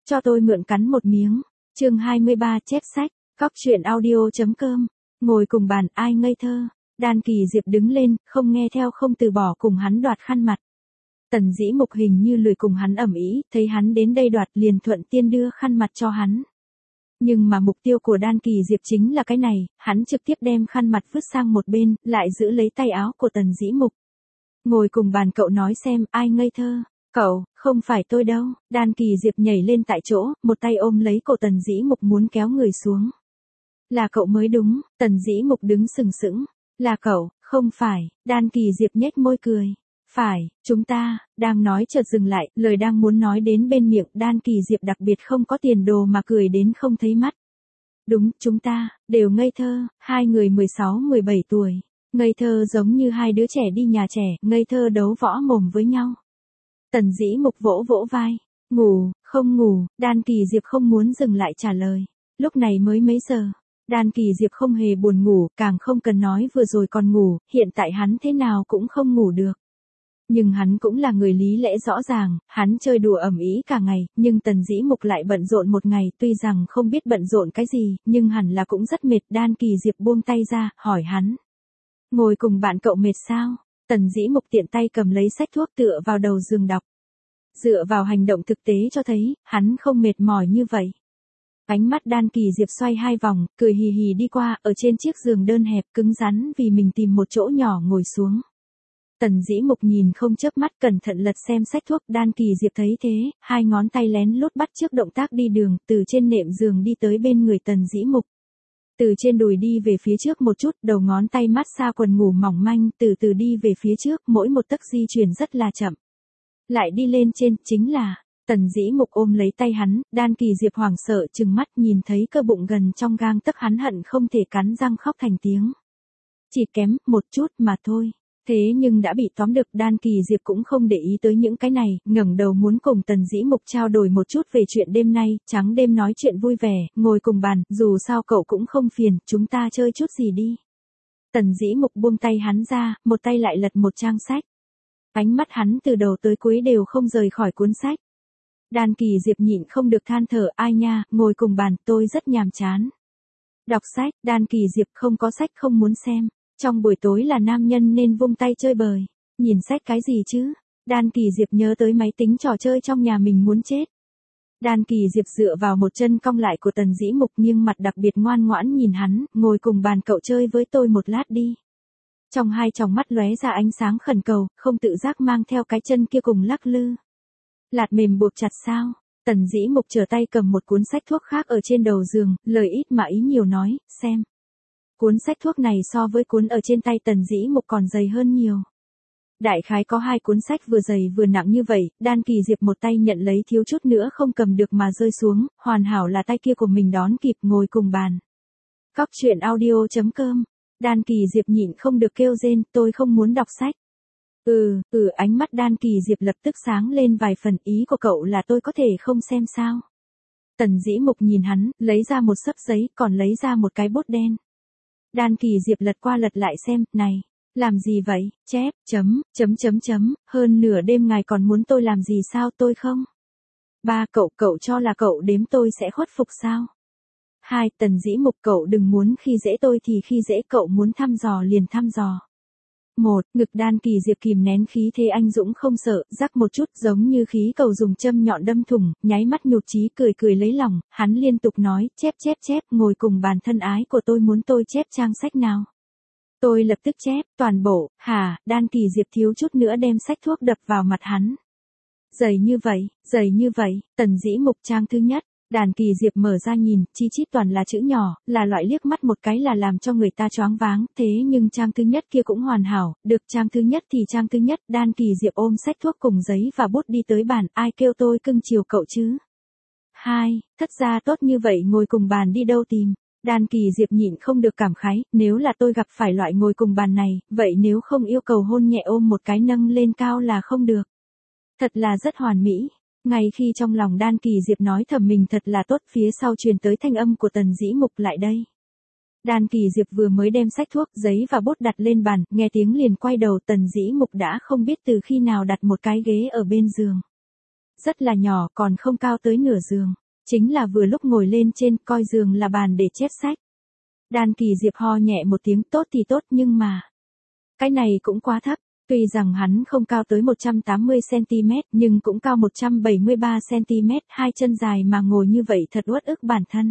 Cho tôi mượn cắn một miếng. Chương 23 chép sách, cóc truyện audio.com. Ngồi cùng bàn ai ngây thơ. Đan Kỳ Diệp đứng lên, không nghe theo không từ bỏ cùng hắn đoạt khăn mặt. Tần Dĩ Mục hình như lười cùng hắn ầm ĩ, thấy hắn đến đây đoạt liền thuận tiên đưa khăn mặt cho hắn. Nhưng mà mục tiêu của Đan Kỳ Diệp chính là cái này, hắn trực tiếp đem khăn mặt vứt sang một bên, lại giữ lấy tay áo của Tần Dĩ Mục. Ngồi cùng bàn cậu nói xem ai ngây thơ. Cậu, không phải tôi đâu. Đan Kỳ Diệp nhảy lên tại chỗ, một tay ôm lấy cổ Tần Dĩ Mục muốn kéo người xuống. Là cậu mới đúng. Tần Dĩ Mục đứng sừng sững. Là cậu, không phải. Đan Kỳ Diệp nhếch môi cười. Phải, chúng ta, đang nói chợt dừng lại, lời đang muốn nói đến bên miệng Đan Kỳ Diệp đặc biệt không có tiền đồ mà cười đến không thấy mắt. Đúng, chúng ta, đều ngây thơ, hai người 16-17 tuổi. Ngây thơ giống như hai đứa trẻ đi nhà trẻ, ngây thơ đấu võ mồm với nhau. Tần Dĩ Mục vỗ vỗ vai. Ngủ, không ngủ. Đan Kỳ Diệp không muốn dừng lại trả lời. Lúc này mới mấy giờ. Đan Kỳ Diệp không hề buồn ngủ, càng không cần nói vừa rồi còn ngủ, hiện tại hắn thế nào cũng không ngủ được. Nhưng hắn cũng là người lý lẽ rõ ràng, hắn chơi đùa ầm ĩ cả ngày, nhưng Tần Dĩ Mục lại bận rộn một ngày, tuy rằng không biết bận rộn cái gì, nhưng hẳn là cũng rất mệt. Đan Kỳ Diệp buông tay ra, hỏi hắn. Ngồi cùng bạn cậu mệt sao? Tần Dĩ Mục tiện tay cầm lấy sách thuốc tựa vào đầu giường đọc. Dựa vào hành động thực tế cho thấy, hắn không mệt mỏi như vậy. Ánh mắt Đan Kỳ Diệp xoay hai vòng, cười hì hì đi qua, ở trên chiếc giường đơn hẹp cứng rắn vì mình tìm một chỗ nhỏ ngồi xuống. Tần Dĩ Mục nhìn không chớp mắt cẩn thận lật xem sách thuốc. Đan Kỳ Diệp thấy thế, hai ngón tay lén lút bắt chước động tác đi đường, từ trên nệm giường đi tới bên người Tần Dĩ Mục. Từ trên đùi đi về phía trước một chút, đầu ngón tay mát xa quần ngủ mỏng manh, từ từ đi về phía trước, mỗi một tấc di chuyển rất là chậm. Lại đi lên trên, chính là, Tần Dĩ Mục ôm lấy tay hắn, Đan Kỳ Diệp hoảng sợ trừng mắt nhìn thấy cơ bụng gần trong gang tấc hắn hận không thể cắn răng khóc thành tiếng. Chỉ kém, một chút mà thôi. Thế nhưng đã bị tóm được. Đan Kỳ Diệp cũng không để ý tới những cái này, ngẩng đầu muốn cùng Tần Dĩ Mục trao đổi một chút về chuyện đêm nay, trắng đêm nói chuyện vui vẻ, ngồi cùng bàn, dù sao cậu cũng không phiền, chúng ta chơi chút gì đi. Tần Dĩ Mục buông tay hắn ra, một tay lại lật một trang sách. Ánh mắt hắn từ đầu tới cuối đều không rời khỏi cuốn sách. Đan Kỳ Diệp nhịn không được than thở, ai nha, ngồi cùng bàn, tôi rất nhàm chán. Đọc sách. Đan Kỳ Diệp không có sách không muốn xem. Trong buổi tối là nam nhân nên vung tay chơi bời. Nhìn sách cái gì chứ? Đan Kỳ Diệp nhớ tới máy tính trò chơi trong nhà mình muốn chết. Đan Kỳ Diệp dựa vào một chân cong lại của Tần Dĩ Mục nghiêng mặt đặc biệt ngoan ngoãn nhìn hắn, ngồi cùng bàn cậu chơi với tôi một lát đi. Trong hai tròng mắt lóe ra ánh sáng khẩn cầu, không tự giác mang theo cái chân kia cùng lắc lư. Lạt mềm buộc chặt sao? Tần Dĩ Mục trở tay cầm một cuốn sách thuốc khác ở trên đầu giường, lời ít mà ý nhiều nói, xem. Cuốn sách thuốc này so với cuốn ở trên tay Tần Dĩ Mục còn dày hơn nhiều. Đại khái có hai cuốn sách vừa dày vừa nặng như vậy, Đan Kỳ Diệp một tay nhận lấy thiếu chút nữa không cầm được mà rơi xuống, hoàn hảo là tay kia của mình đón kịp ngồi cùng bàn. Cóc truyện audio.com. Đan Kỳ Diệp nhịn không được kêu rên, tôi không muốn đọc sách. Ánh mắt Đan Kỳ Diệp lập tức sáng lên vài phần, ý của cậu là tôi có thể không xem sao? Tần Dĩ Mục nhìn hắn, lấy ra một xấp giấy, còn lấy ra một cái bút đen. Đan Kỳ Diệp lật qua lật lại xem, này, làm gì vậy, chép, hơn nửa đêm ngài còn muốn tôi làm gì sao, tôi không? 3. Cậu cho là cậu đếm tôi sẽ khuất phục sao? 2. Tần Dĩ Mục, cậu đừng muốn khi dễ tôi thì khi dễ, cậu muốn thăm dò liền thăm dò. 1. Ngực Đan Kỳ Diệp kìm nén khí thế anh dũng không sợ, rắc một chút giống như khí cầu dùng châm nhọn đâm thủng, nháy mắt nhụt chí cười lấy lòng, hắn liên tục nói, chép, ngồi cùng bàn thân ái của tôi muốn tôi chép trang sách nào. Tôi lập tức chép, toàn bộ, hả? Đan Kỳ Diệp thiếu chút nữa đem sách thuốc đập vào mặt hắn. Dày như vậy, Tần Dĩ Mục trang thứ nhất. Đan Kỳ Diệp mở ra nhìn, chi chít toàn là chữ nhỏ, là loại liếc mắt một cái là làm cho người ta choáng váng, thế nhưng trang thứ nhất kia cũng hoàn hảo, được trang thứ nhất thì trang thứ nhất. Đan Kỳ Diệp ôm sách thuốc cùng giấy và bút đi tới bàn, ai kêu tôi cưng chiều cậu chứ? 2. Thất ra tốt như vậy ngồi cùng bàn đi đâu tìm? Đan Kỳ Diệp nhịn không được cảm khái, nếu là tôi gặp phải loại ngồi cùng bàn này, vậy nếu không yêu cầu hôn nhẹ ôm một cái nâng lên cao là không được. Thật là rất hoàn mỹ. Ngay khi trong lòng Đan Kỳ Diệp nói thầm mình thật là tốt, phía sau truyền tới thanh âm của Tần Dĩ Mục lại đây. Đan Kỳ Diệp vừa mới đem sách thuốc, giấy và bút đặt lên bàn, nghe tiếng liền quay đầu. Tần Dĩ Mục đã không biết từ khi nào đặt một cái ghế ở bên giường. Rất là nhỏ, còn không cao tới nửa giường. Chính là vừa lúc ngồi lên trên, coi giường là bàn để chép sách. Đan Kỳ Diệp ho nhẹ một tiếng, tốt thì tốt nhưng mà... Cái này cũng quá thấp. Tuy rằng hắn không cao tới 180cm nhưng cũng cao 173cm, hai chân dài mà ngồi như vậy thật uất ức bản thân.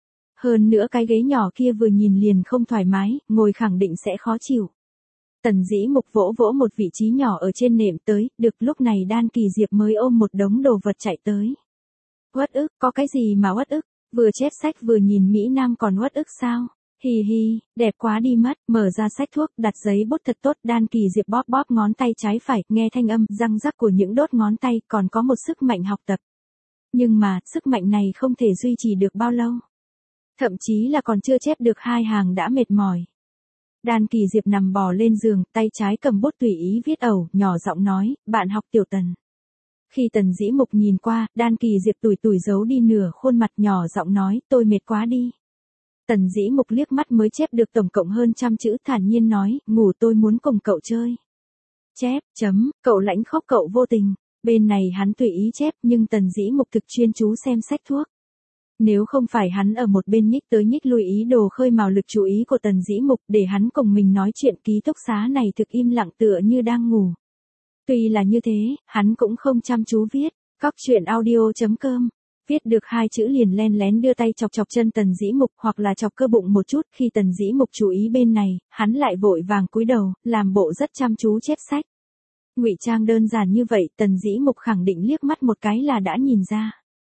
Hơn nữa cái ghế nhỏ kia vừa nhìn liền không thoải mái, ngồi khẳng định sẽ khó chịu. Tần Dĩ Mục vỗ vỗ một vị trí nhỏ ở trên nệm tới, được lúc này Đan Kỳ Diệp mới ôm một đống đồ vật chạy tới. Uất ức, có cái gì mà uất ức, vừa chép sách vừa nhìn Mỹ Nam còn uất ức sao? Hi hi, đẹp quá đi mất, mở ra sách thuốc, đặt giấy bút thật tốt, Đan Kỳ Diệp bóp bóp ngón tay trái phải, nghe thanh âm răng rắc của những đốt ngón tay, còn có một sức mạnh học tập. Nhưng mà, sức mạnh này không thể duy trì được bao lâu. Thậm chí là còn chưa chép được 2 hàng đã mệt mỏi. Đan Kỳ Diệp nằm bò lên giường, tay trái cầm bút tùy ý viết ẩu, nhỏ giọng nói, bạn học Tiểu Tần. Khi Tần Dĩ Mục nhìn qua, Đan Kỳ Diệp tủi tủi giấu đi nửa khuôn mặt, nhỏ giọng nói, tôi mệt quá đi. Tần Dĩ Mục liếc mắt mới chép được tổng cộng hơn 100 chữ, thản nhiên nói, ngủ, tôi muốn cùng cậu chơi. Chép, cậu lãnh khóc, cậu vô tình. Bên này hắn tùy ý chép, nhưng Tần Dĩ Mục thực chuyên chú xem sách thuốc. Nếu không phải hắn ở một bên nhích tới nhích lui ý đồ khơi mào lực chú ý của Tần Dĩ Mục để hắn cùng mình nói chuyện, ký túc xá này thực im lặng tựa như đang ngủ. Tuy là như thế, hắn cũng không chăm chú viết. Cóc truyện audio.com. Viết được 2 chữ liền len lén đưa tay chọc chọc chân Tần Dĩ Mục hoặc là chọc cơ bụng một chút, khi Tần Dĩ Mục chú ý bên này, hắn lại vội vàng cúi đầu, làm bộ rất chăm chú chép sách. Ngụy trang đơn giản như vậy, Tần Dĩ Mục khẳng định liếc mắt một cái là đã nhìn ra.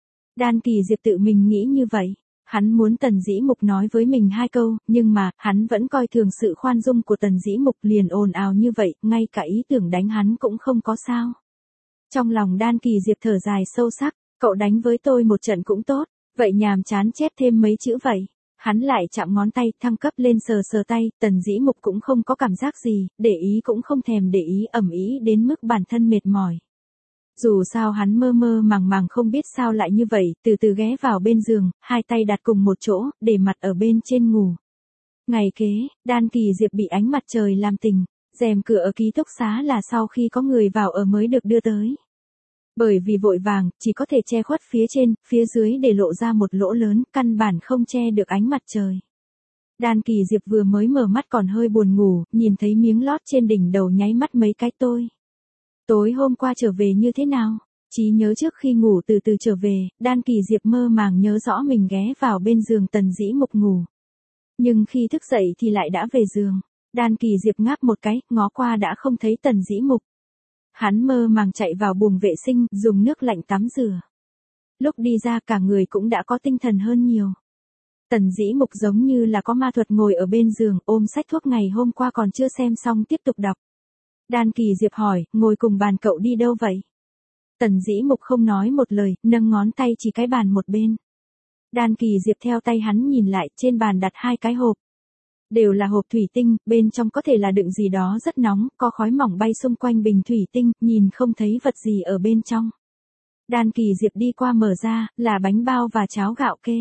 Đan Kỳ Diệp tự mình nghĩ như vậy. Hắn muốn Tần Dĩ Mục nói với mình 2 câu, nhưng mà, hắn vẫn coi thường sự khoan dung của Tần Dĩ Mục, liền ồn ào như vậy, ngay cả ý tưởng đánh hắn cũng không có sao. Trong lòng Đan Kỳ Diệp thở dài sâu sắc, cậu đánh với tôi một trận cũng tốt, vậy nhàm chán chép thêm mấy chữ vậy. Hắn lại chạm ngón tay, thăng cấp lên sờ sờ tay, Tần Dĩ Mục cũng không có cảm giác gì, để ý cũng không thèm để ý, ầm ĩ đến mức bản thân mệt mỏi. Dù sao hắn mơ mơ màng màng không biết sao lại như vậy, từ từ ghé vào bên giường, 2 tay đặt cùng một chỗ, để mặt ở bên trên ngủ. Ngày kế, Đan Kỳ Diệp bị ánh mặt trời làm tỉnh, rèm cửa ở ký túc xá là sau khi có người vào ở mới được đưa tới. Bởi vì vội vàng, chỉ có thể che khuất phía trên, phía dưới để lộ ra một lỗ lớn, căn bản không che được ánh mặt trời. Đan Kỳ Diệp vừa mới mở mắt còn hơi buồn ngủ, nhìn thấy miếng lót trên đỉnh đầu nháy mắt mấy cái tối hôm qua trở về như thế nào? Trí nhớ trước khi ngủ từ từ trở về, Đan Kỳ Diệp mơ màng nhớ rõ mình ghé vào bên giường Tần Dĩ Mục ngủ. Nhưng khi thức dậy thì lại đã về giường. Đan Kỳ Diệp ngáp một cái, ngó qua đã không thấy Tần Dĩ Mục. Hắn mơ màng chạy vào buồng vệ sinh, dùng nước lạnh tắm rửa. Lúc đi ra cả người cũng đã có tinh thần hơn nhiều. Tần Dĩ Mục giống như là có ma thuật ngồi ở bên giường, ôm sách thuốc ngày hôm qua còn chưa xem xong tiếp tục đọc. Đan Kỳ Diệp hỏi, ngồi cùng bàn cậu đi đâu vậy? Tần Dĩ Mục không nói một lời, nâng ngón tay chỉ cái bàn một bên. Đan Kỳ Diệp theo tay hắn nhìn lại, trên bàn đặt 2 cái hộp. Đều là hộp thủy tinh, bên trong có thể là đựng gì đó rất nóng, có khói mỏng bay xung quanh bình thủy tinh, nhìn không thấy vật gì ở bên trong. Đan Kỳ Diệp đi qua mở ra, là bánh bao và cháo gạo kê.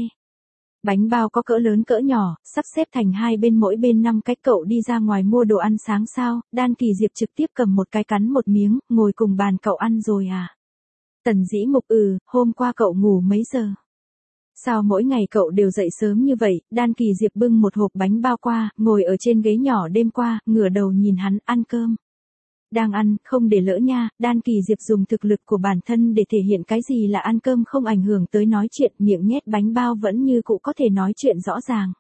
Bánh bao có cỡ lớn cỡ nhỏ, sắp xếp thành 2 bên mỗi bên 5 cái, cậu đi ra ngoài mua đồ ăn sáng sao? Đan Kỳ Diệp trực tiếp cầm một cái cắn một miếng, ngồi cùng bàn cậu ăn rồi à? Tần Dĩ Mục hôm qua cậu ngủ mấy giờ? Sao mỗi ngày cậu đều dậy sớm như vậy? Đan Kỳ Diệp bưng một hộp bánh bao qua, ngồi ở trên ghế nhỏ đêm qua, ngửa đầu nhìn hắn, ăn cơm. Đang ăn, không để lỡ nha. Đan Kỳ Diệp dùng thực lực của bản thân để thể hiện cái gì là ăn cơm không ảnh hưởng tới nói chuyện, miệng nhét bánh bao vẫn như cũ có thể nói chuyện rõ ràng.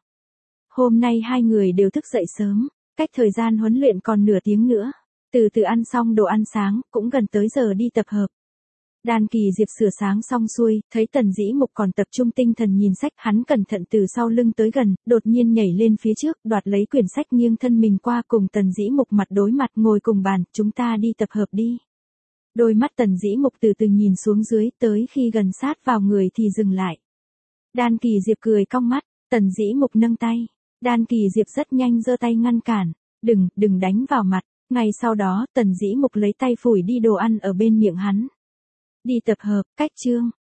Hôm nay 2 người đều thức dậy sớm, cách thời gian huấn luyện còn nửa tiếng nữa. Từ từ ăn xong đồ ăn sáng, cũng gần tới giờ đi tập hợp. Đan Kỳ Diệp sửa sáng xong xuôi, thấy Tần Dĩ Mục còn tập trung tinh thần nhìn sách, hắn cẩn thận từ sau lưng tới gần, đột nhiên nhảy lên phía trước, đoạt lấy quyển sách nghiêng thân mình qua cùng Tần Dĩ Mục mặt đối mặt ngồi cùng bàn, chúng ta đi tập hợp đi. Đôi mắt Tần Dĩ Mục từ từ nhìn xuống dưới, tới khi gần sát vào người thì dừng lại. Đan Kỳ Diệp cười cong mắt, Tần Dĩ Mục nâng tay. Đan Kỳ Diệp rất nhanh giơ tay ngăn cản, đừng đánh vào mặt. Ngay sau đó, Tần Dĩ Mục lấy tay phủi đi đồ ăn ở bên miệng hắn. Đi tập hợp, cách chương.